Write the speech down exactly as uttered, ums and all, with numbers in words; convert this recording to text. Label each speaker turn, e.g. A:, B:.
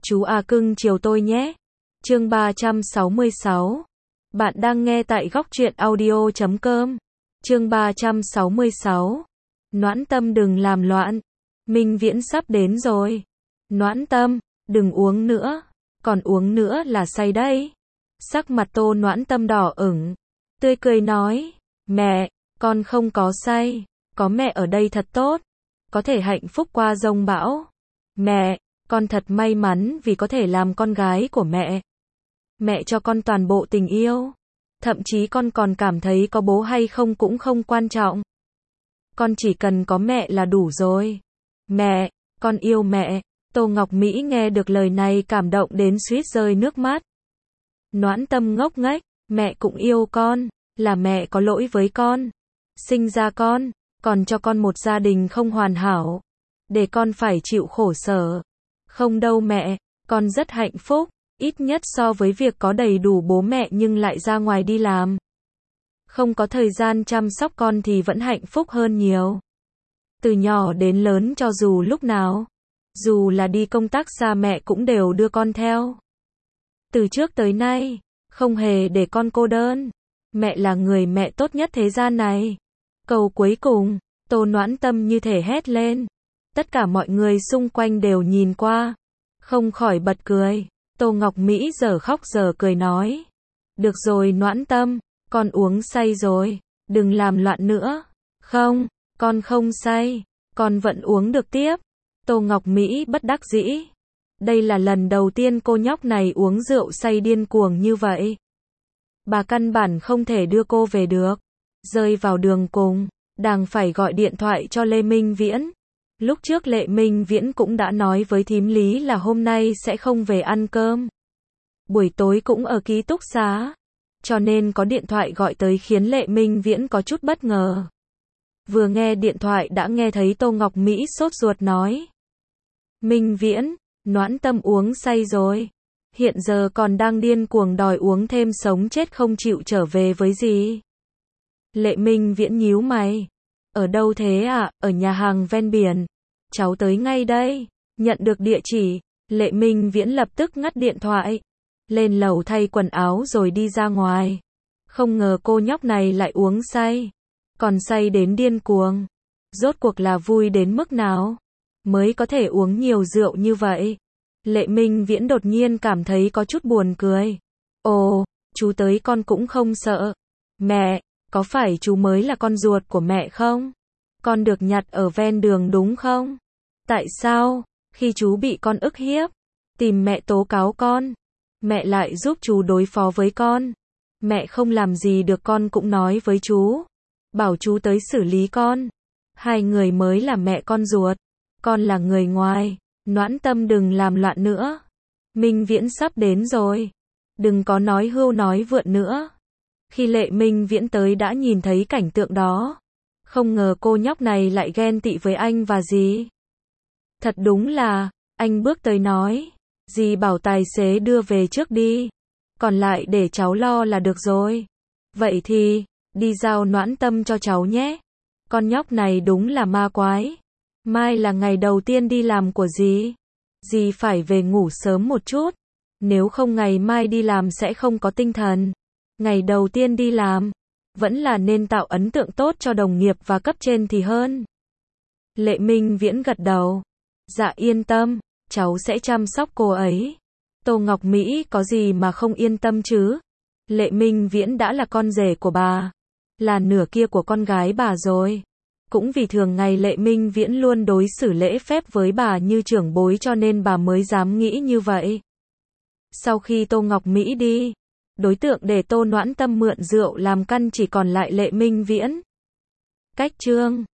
A: Chú à cưng chiều tôi nhé. Chương ba trăm sáu mươi sáu. Bạn đang nghe tại góc truyện audio chấm com. Chương ba trăm sáu mươi sáu. Noãn Tâm đừng làm loạn. Minh Viễn sắp đến rồi. Noãn Tâm, đừng uống nữa. Còn uống nữa là say đấy. Sắc mặt Tô Noãn Tâm đỏ ửng. Tươi cười nói. Mẹ, con không có say. Có mẹ ở đây thật tốt. Có thể hạnh phúc qua giông bão. Mẹ, con thật may mắn vì có thể làm con gái của mẹ. Mẹ cho con toàn bộ tình yêu. Thậm chí con còn cảm thấy có bố hay không cũng không quan trọng. Con chỉ cần có mẹ là đủ rồi. Mẹ, con yêu mẹ. Tô Ngọc Mỹ nghe được lời này cảm động đến suýt rơi nước mắt. Noãn Tâm ngốc nghếch, mẹ cũng yêu con, là mẹ có lỗi với con. Sinh ra con, còn cho con một gia đình không hoàn hảo. Để con phải chịu khổ sở. Không đâu mẹ, con rất hạnh phúc, ít nhất so với việc có đầy đủ bố mẹ nhưng lại ra ngoài đi làm. Không có thời gian chăm sóc con thì vẫn hạnh phúc hơn nhiều. Từ nhỏ đến lớn cho dù lúc nào, dù là đi công tác xa mẹ cũng đều đưa con theo. Từ trước tới nay, không hề để con cô đơn. Mẹ là người mẹ tốt nhất thế gian này. Câu cuối cùng, Tô Noãn Tâm như thể hét lên. Tất cả mọi người xung quanh đều nhìn qua, không khỏi bật cười. Tô Ngọc Mỹ giờ khóc giờ cười nói. Được rồi Noãn Tâm, con uống say rồi, đừng làm loạn nữa. Không, con không say, con vẫn uống được tiếp. Tô Ngọc Mỹ bất đắc dĩ. Đây là lần đầu tiên cô nhóc này uống rượu say điên cuồng như vậy. Bà căn bản không thể đưa cô về được. Rơi vào đường cùng, đành phải gọi điện thoại cho Lê Minh Viễn. Lúc trước Lệ Minh Viễn cũng đã nói với thím Lý là hôm nay sẽ không về ăn cơm. Buổi tối cũng ở ký túc xá. Cho nên có điện thoại gọi tới khiến Lệ Minh Viễn có chút bất ngờ. Vừa nghe điện thoại đã nghe thấy Tô Ngọc Mỹ sốt ruột nói. Minh Viễn, Noãn Tâm uống say rồi. Hiện giờ còn đang điên cuồng đòi uống thêm sống chết không chịu trở về với gì. Lệ Minh Viễn nhíu mày. Ở đâu thế ạ? À? Ở nhà hàng ven biển. Cháu tới ngay đây. Nhận được địa chỉ, Lệ Minh Viễn lập tức ngắt điện thoại. Lên lầu thay quần áo rồi đi ra ngoài. Không ngờ cô nhóc này lại uống say. Còn say đến điên cuồng. Rốt cuộc là vui đến mức nào? Mới có thể uống nhiều rượu như vậy. Lệ Minh Viễn đột nhiên cảm thấy có chút buồn cười. Ồ, chú tới con cũng không sợ. Mẹ, có phải chú mới là con ruột của mẹ không? Con được nhặt ở ven đường đúng không? Tại sao, khi chú bị con ức hiếp, tìm mẹ tố cáo con, mẹ lại giúp chú đối phó với con? Mẹ không làm gì được con cũng nói với chú, bảo chú tới xử lý con. Hai người mới là mẹ con ruột, con là người ngoài. Noãn Tâm đừng làm loạn nữa. Minh Viễn sắp đến rồi. Đừng có nói hưu nói vượn nữa. Khi Lệ Minh Viễn tới đã nhìn thấy cảnh tượng đó. Không ngờ cô nhóc này lại ghen tị với anh và dì. Thật đúng là, anh bước tới nói. Dì bảo tài xế đưa về trước đi. Còn lại để cháu lo là được rồi. Vậy thì, đi giao Noãn Tâm cho cháu nhé. Con nhóc này đúng là ma quái. Mai là ngày đầu tiên đi làm của dì. Dì phải về ngủ sớm một chút. Nếu không ngày mai đi làm sẽ không có tinh thần. Ngày đầu tiên đi làm, vẫn là nên tạo ấn tượng tốt cho đồng nghiệp và cấp trên thì hơn. Lệ Minh Viễn gật đầu. Dạ yên tâm, cháu sẽ chăm sóc cô ấy. Tô Ngọc Mỹ có gì mà không yên tâm chứ? Lệ Minh Viễn đã là con rể của bà, là nửa kia của con gái bà rồi. Cũng vì thường ngày Lệ Minh Viễn luôn đối xử lễ phép với bà như trưởng bối cho nên bà mới dám nghĩ như vậy. Sau khi Tô Ngọc Mỹ đi, đối tượng để Tô Noãn Tâm mượn rượu làm căn chỉ còn lại Lệ Minh Viễn. Cách chương